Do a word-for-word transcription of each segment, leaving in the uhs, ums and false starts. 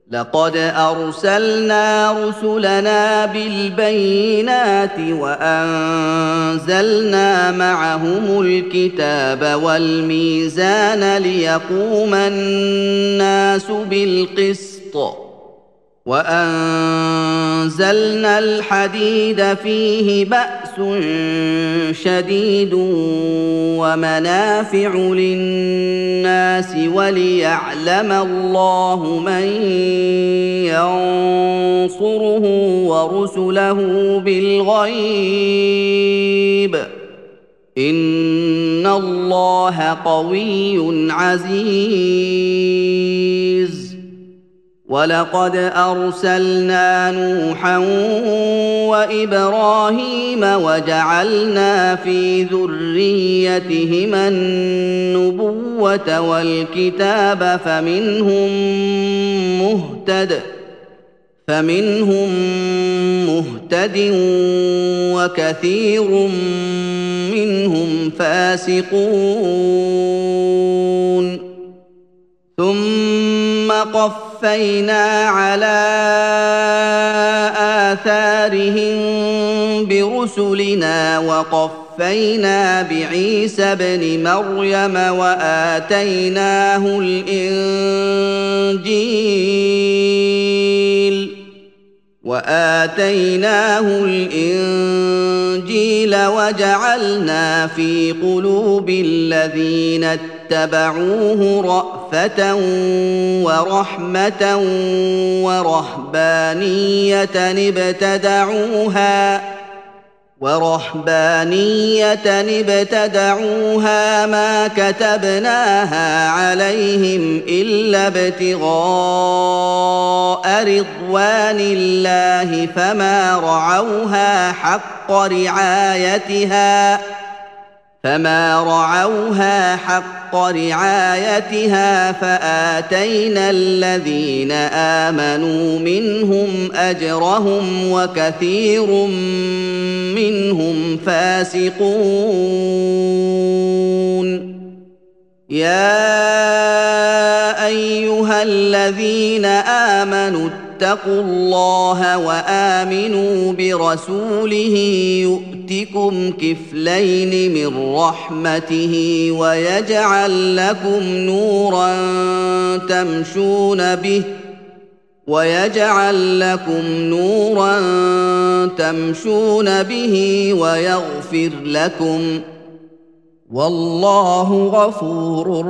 لقد أرسلنا رسلنا بالبينات وأنزلنا معهم الكتاب والميزان ليقوم الناس بالقسط وأنزلنا الحديد فيه بأس شديد ومنافع للناس وليعلم الله من ينصره ورسله بالغيب إن الله قوي عزيز ولقد أرسلنا نوحا وإبراهيم وجعلنا في ذريتهما النبوة والكتاب فمنهم مهتد فمنهم مهتد وكثير منهم فاسقون ثم قفينا على آثارهم برسلنا وقفينا بعيسى ابن مريم وآتيناه الإنجيل وآتيناه الإنجيل وجعلنا في قلوب الذين اتبعوه رأفة ورحمة ورهبانية ابتدعوها ورهبانية ابتدعوها ما كتبناها عليهم إلا ابتغاء رضوان الله فما رعوها حق رعايتها فما رعوها حق رعايتها فآتينا الذين آمنوا منهم أجرهم وكثير منهم فاسقون يا أيها الذين آمنوا اتقوا الله وآمنوا برسوله يؤتكم كفلين من رحمته ويجعل لكم نورا تمشون به ويجعل لكم نورا تمشون به ويغفر لكم والله غفور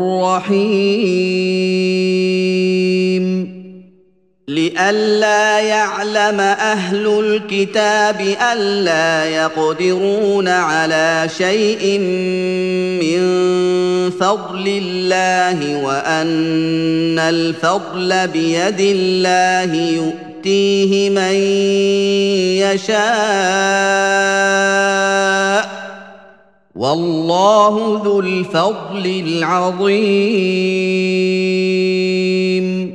رحيم لئلا يعلم أهل الكتاب ألا يقدرون على شيء من فضل الله وأن الفضل بيد الله يؤتيه من يشاء والله ذو الفضل العظيم